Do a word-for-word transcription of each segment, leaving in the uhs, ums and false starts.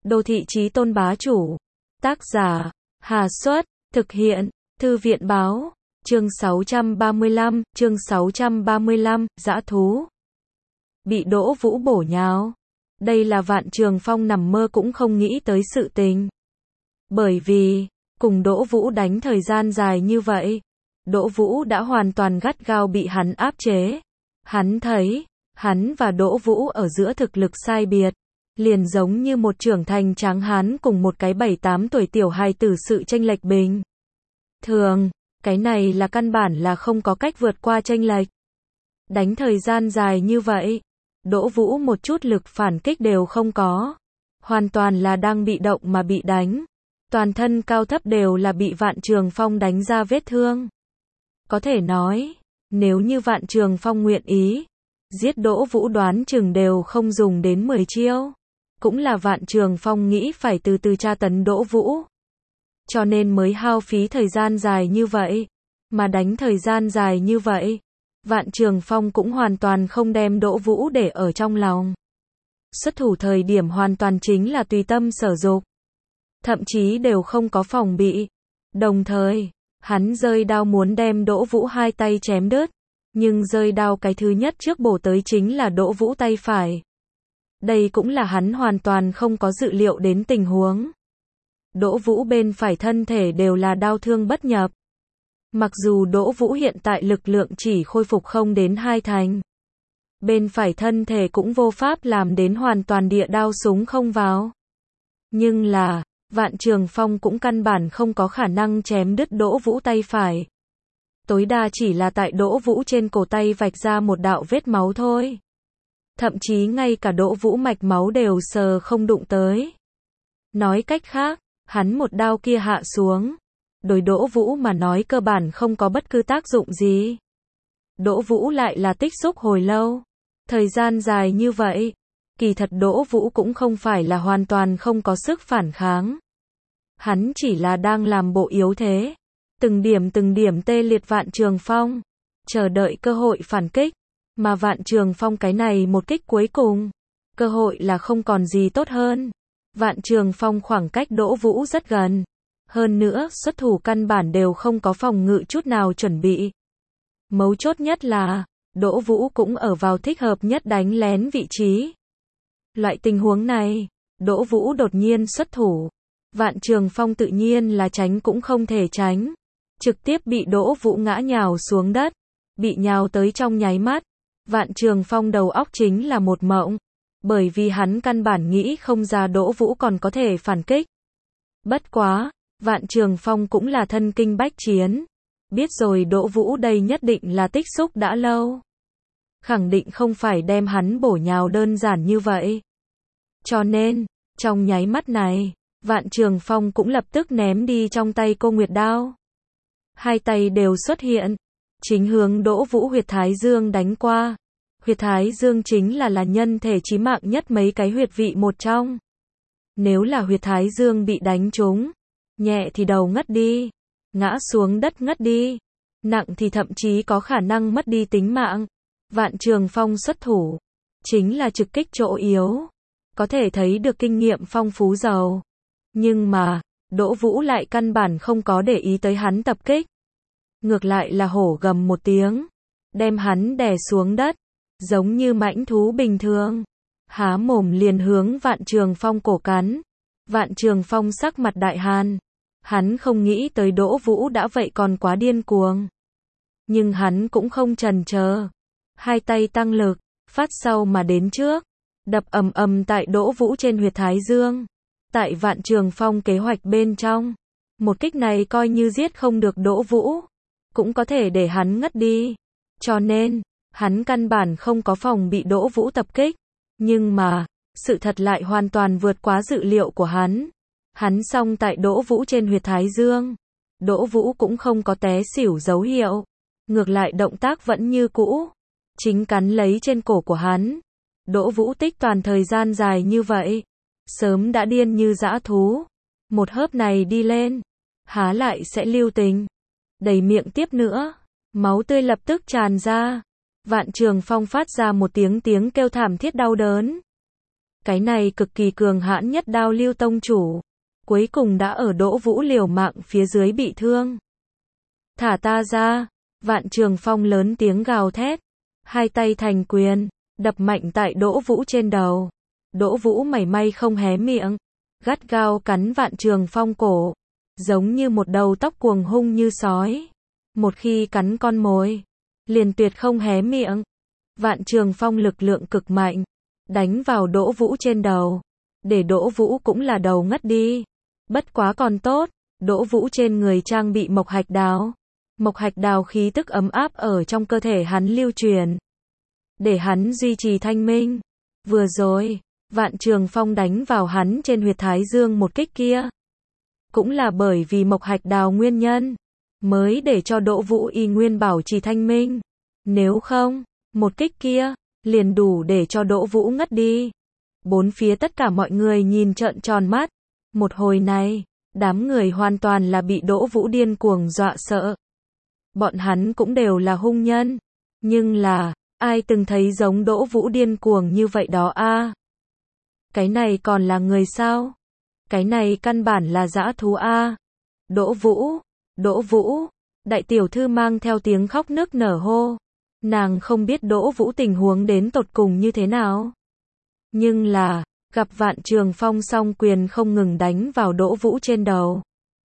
Đô thị chí tôn bá chủ. Tác giả, Hà Xuất, thực hiện, Thư viện báo, chương sáu trăm ba mươi lăm, chương sáu trăm ba mươi lăm, dã thú. Bị Đỗ Vũ bổ nhào. Đây là Vạn Trường Phong nằm mơ cũng không nghĩ tới sự tình. Bởi vì, cùng Đỗ Vũ đánh thời gian dài như vậy, Đỗ Vũ đã hoàn toàn gắt gao bị hắn áp chế. Hắn thấy, hắn và Đỗ Vũ ở giữa thực lực sai biệt, liền giống như một trưởng thành tráng hán cùng một cái bảy tám tuổi tiểu hài tử sự chênh lệch bình thường, cái này là căn bản là không có cách vượt qua chênh lệch. Đánh thời gian dài như vậy, Đỗ Vũ một chút lực phản kích đều không có, hoàn toàn là đang bị động mà bị đánh. Toàn thân cao thấp đều là bị Vạn Trường Phong đánh ra vết thương. Có thể nói, nếu như Vạn Trường Phong nguyện ý, giết Đỗ Vũ đoán chừng đều không dùng đến mười chiêu. Cũng là Vạn Trường Phong nghĩ phải từ từ tra tấn Đỗ Vũ. Cho nên mới hao phí thời gian dài như vậy. Mà đánh thời gian dài như vậy, Vạn Trường Phong cũng hoàn toàn không đem Đỗ Vũ để ở trong lòng. Xuất thủ thời điểm hoàn toàn chính là tùy tâm sở dục. Thậm chí đều không có phòng bị. Đồng thời, hắn rơi đao muốn đem Đỗ Vũ hai tay chém đứt. Nhưng rơi đao cái thứ nhất trước bổ tới chính là Đỗ Vũ tay phải. Đây cũng là hắn hoàn toàn không có dự liệu đến tình huống. Đỗ Vũ bên phải thân thể đều là đau thương bất nhập. Mặc dù Đỗ Vũ hiện tại lực lượng chỉ khôi phục không đến hai thành. Bên phải thân thể cũng vô pháp làm đến hoàn toàn địa đao súng không vào. Nhưng là, Vạn Trường Phong cũng căn bản không có khả năng chém đứt Đỗ Vũ tay phải. Tối đa chỉ là tại Đỗ Vũ trên cổ tay vạch ra một đạo vết máu thôi. Thậm chí ngay cả Đỗ Vũ mạch máu đều sờ không đụng tới. Nói cách khác, hắn một đao kia hạ xuống, đối Đỗ Vũ mà nói cơ bản không có bất cứ tác dụng gì. Đỗ Vũ lại là tích xúc hồi lâu. Thời gian dài như vậy, kỳ thật Đỗ Vũ cũng không phải là hoàn toàn không có sức phản kháng. Hắn chỉ là đang làm bộ yếu thế. Từng điểm từng điểm tê liệt Vạn Trường Phong, chờ đợi cơ hội phản kích. Mà Vạn Trường Phong cái này một kích cuối cùng, cơ hội là không còn gì tốt hơn. Vạn Trường Phong khoảng cách Đỗ Vũ rất gần. Hơn nữa, xuất thủ căn bản đều không có phòng ngự chút nào chuẩn bị. Mấu chốt nhất là, Đỗ Vũ cũng ở vào thích hợp nhất đánh lén vị trí. Loại tình huống này, Đỗ Vũ đột nhiên xuất thủ. Vạn Trường Phong tự nhiên là tránh cũng không thể tránh. Trực tiếp bị Đỗ Vũ ngã nhào xuống đất. Bị nhào tới trong nháy mắt. Vạn Trường Phong đầu óc chính là một mộng. Bởi vì hắn căn bản nghĩ không ra Đỗ Vũ còn có thể phản kích. Bất quá, Vạn Trường Phong cũng là thân kinh bách chiến. Biết rồi Đỗ Vũ đây nhất định là tích xúc đã lâu. Khẳng định không phải đem hắn bổ nhào đơn giản như vậy. Cho nên, trong nháy mắt này, Vạn Trường Phong cũng lập tức ném đi trong tay cô Nguyệt đao. Hai tay đều xuất hiện. Chính hướng Đỗ Vũ huyệt thái dương đánh qua. Huyệt thái dương chính là là nhân thể chí mạng nhất mấy cái huyệt vị một trong. Nếu là huyệt thái dương bị đánh trúng, nhẹ thì đầu ngất đi, ngã xuống đất ngất đi, nặng thì thậm chí có khả năng mất đi tính mạng. Vạn Trường Phong xuất thủ, chính là trực kích chỗ yếu, có thể thấy được kinh nghiệm phong phú giàu. Nhưng mà, Đỗ Vũ lại căn bản không có để ý tới hắn tập kích. Ngược lại là hổ gầm một tiếng, đem hắn đè xuống đất, giống như mãnh thú bình thường. Há mồm liền hướng Vạn Trường Phong cổ cắn. Vạn Trường Phong sắc mặt đại hàn. Hắn không nghĩ tới Đỗ Vũ đã vậy còn quá điên cuồng. Nhưng hắn cũng không chần chờ. Hai tay tăng lực, phát sau mà đến trước. Đập ầm ầm tại Đỗ Vũ trên huyệt thái dương. Tại Vạn Trường Phong kế hoạch bên trong. Một kích này coi như giết không được Đỗ Vũ. Cũng có thể để hắn ngất đi. Cho nên, hắn căn bản không có phòng bị Đỗ Vũ tập kích. Nhưng mà, sự thật lại hoàn toàn vượt quá dự liệu của hắn. Hắn xông tại Đỗ Vũ trên huyệt thái dương. Đỗ Vũ cũng không có té xỉu dấu hiệu. Ngược lại động tác vẫn như cũ. Chính cắn lấy trên cổ của hắn. Đỗ Vũ tích toàn thời gian dài như vậy. Sớm đã điên như dã thú. Một hớp này đi lên. Há lại sẽ lưu tình. Đầy miệng tiếp nữa. Máu tươi lập tức tràn ra. Vạn Trường Phong phát ra một tiếng tiếng kêu thảm thiết đau đớn. Cái này cực kỳ cường hãn nhất đao lưu tông chủ. Cuối cùng đã ở Đỗ Vũ liều mạng phía dưới bị thương. Thả ta ra. Vạn Trường Phong lớn tiếng gào thét. Hai tay thành quyền. Đập mạnh tại Đỗ Vũ trên đầu. Đỗ Vũ mảy may không hé miệng. Gắt gao cắn Vạn Trường Phong cổ. Giống như một đầu tóc cuồng hung như sói. Một khi cắn con mồi. Liền tuyệt không hé miệng. Vạn Trường Phong lực lượng cực mạnh. Đánh vào Đỗ Vũ trên đầu. Để Đỗ Vũ cũng là đầu ngất đi. Bất quá còn tốt. Đỗ Vũ trên người trang bị mộc hạch đào. Mộc hạch đào khí tức ấm áp ở trong cơ thể hắn lưu truyền. Để hắn duy trì thanh minh. Vừa rồi, Vạn Trường Phong đánh vào hắn trên huyệt thái dương một kích kia. Cũng là bởi vì mộc hạch đào nguyên nhân. Mới để cho Đỗ Vũ y nguyên bảo trì thanh minh. Nếu không, một kích kia, liền đủ để cho Đỗ Vũ ngất đi. Bốn phía tất cả mọi người nhìn trợn tròn mắt. Một hồi này, đám người hoàn toàn là bị Đỗ Vũ điên cuồng dọa sợ. Bọn hắn cũng đều là hung nhân. Nhưng là, ai từng thấy giống Đỗ Vũ điên cuồng như vậy đó a? Cái này còn là người sao? Cái này căn bản là dã thú a. Đỗ Vũ, Đỗ Vũ, đại tiểu thư mang theo tiếng khóc nức nở hô. Nàng không biết Đỗ Vũ tình huống đến tột cùng như thế nào. Nhưng là, gặp Vạn Trường Phong song quyền không ngừng đánh vào Đỗ Vũ trên đầu.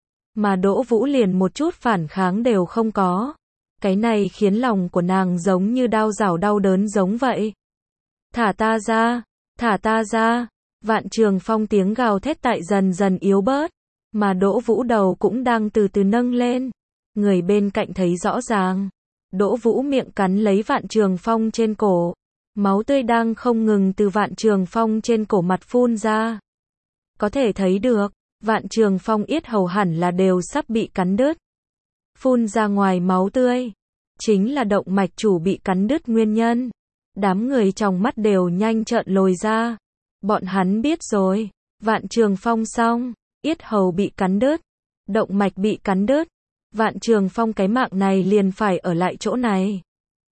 Mà Đỗ Vũ liền một chút phản kháng đều không có. Cái này khiến lòng của nàng giống như đao rảo đau đớn giống vậy. Thả ta ra, thả ta ra. Vạn Trường Phong tiếng gào thét tại dần dần yếu bớt. Mà Đỗ Vũ đầu cũng đang từ từ nâng lên. Người bên cạnh thấy rõ ràng. Đỗ Vũ miệng cắn lấy Vạn Trường Phong trên cổ. Máu tươi đang không ngừng từ Vạn Trường Phong trên cổ mặt phun ra. Có thể thấy được, Vạn Trường Phong yết hầu hẳn là đều sắp bị cắn đứt. Phun ra ngoài máu tươi. Chính là động mạch chủ bị cắn đứt nguyên nhân. Đám người trong mắt đều nhanh trợn lồi ra. Bọn hắn biết rồi. Vạn Trường Phong xong. Yết hầu bị cắn đứt. Động mạch bị cắn đứt. Vạn Trường Phong cái mạng này liền phải ở lại chỗ này.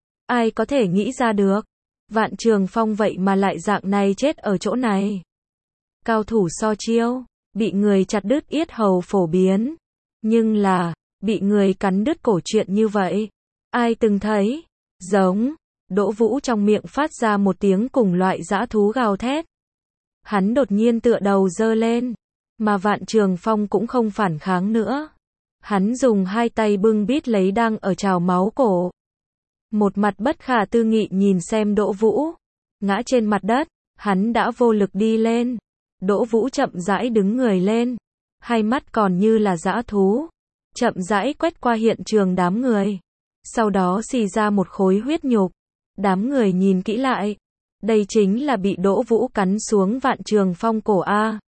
Ai có thể nghĩ ra được. Vạn Trường Phong vậy mà lại dạng này chết ở chỗ này. Cao thủ so chiêu. Bị người chặt đứt yết hầu phổ biến. Nhưng là, bị người cắn đứt cổ chuyện như vậy. Ai từng thấy? Giống. Đỗ Vũ trong miệng phát ra một tiếng cùng loại dã thú gào thét. Hắn đột nhiên tựa đầu giơ lên. Mà Vạn Trường Phong cũng không phản kháng nữa. Hắn dùng hai tay bưng bít lấy đang ở trào máu cổ. Một mặt bất khả tư nghị nhìn xem Đỗ Vũ. Ngã trên mặt đất, hắn đã vô lực đi lên. Đỗ Vũ chậm rãi đứng người lên. Hai mắt còn như là dã thú. Chậm rãi quét qua hiện trường đám người. Sau đó xì ra một khối huyết nhục. Đám người nhìn kỹ lại. Đây chính là bị Đỗ Vũ cắn xuống Vạn Trường Phong cổ A.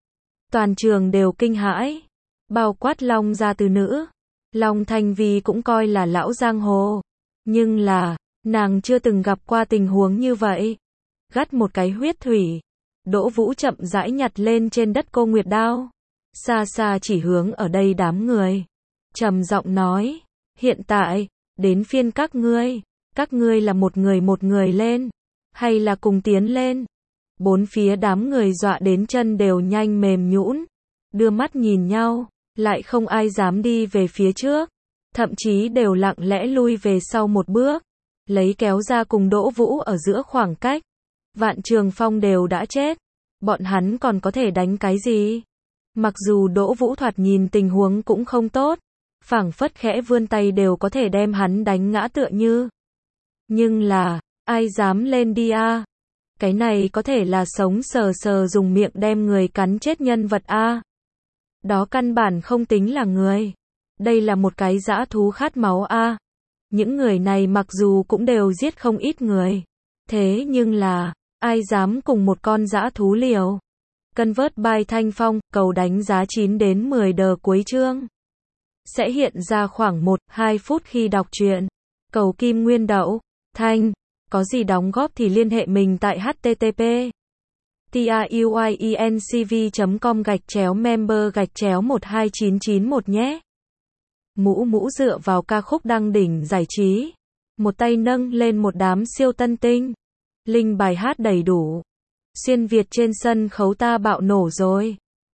Toàn trường đều kinh hãi. Bao quát Long gia từ nữ. Long Thanh Vi cũng coi là lão giang hồ. Nhưng là, nàng chưa từng gặp qua tình huống như vậy. Gắt một cái huyết thủy. Đỗ Vũ chậm rãi nhặt lên trên đất cô Nguyệt đao. Xa xa chỉ hướng ở đây đám người. Trầm giọng nói. Hiện tại, đến phiên các ngươi. Các ngươi là một người một người lên. Hay là cùng tiến lên. Bốn phía đám người dọa đến chân đều nhanh mềm nhũn. Đưa mắt nhìn nhau. Lại không ai dám đi về phía trước. Thậm chí đều lặng lẽ lui về sau một bước. Lấy kéo ra cùng Đỗ Vũ ở giữa khoảng cách. Vạn Trường Phong đều đã chết. Bọn hắn còn có thể đánh cái gì? Mặc dù Đỗ Vũ thoạt nhìn tình huống cũng không tốt. Phảng phất khẽ vươn tay đều có thể đem hắn đánh ngã tựa như. Nhưng là, ai dám lên đi a? Cái này có thể là sống sờ sờ dùng miệng đem người cắn chết nhân vật a. Đó căn bản không tính là người. Đây là một cái dã thú khát máu a. Những người này mặc dù cũng đều giết không ít người. Thế nhưng là, ai dám cùng một con dã thú liều? Convert by Thanh Phong, cầu đánh giá chín đến mười đờ cuối chương. Sẽ hiện ra khoảng một đến hai phút khi đọc truyện. Cầu kim nguyên đậu, Thanh. Có gì đóng góp thì liên hệ mình tại http truyencv chấm com gạch chéo member gạch chéo một hai chín chín một nhé. Mũ mũ dựa vào ca khúc đăng đỉnh giải trí. Một tay nâng lên một đám siêu tân tinh. Link bài hát đầy đủ. Xuyên Việt trên sân khấu ta bạo nổ rồi.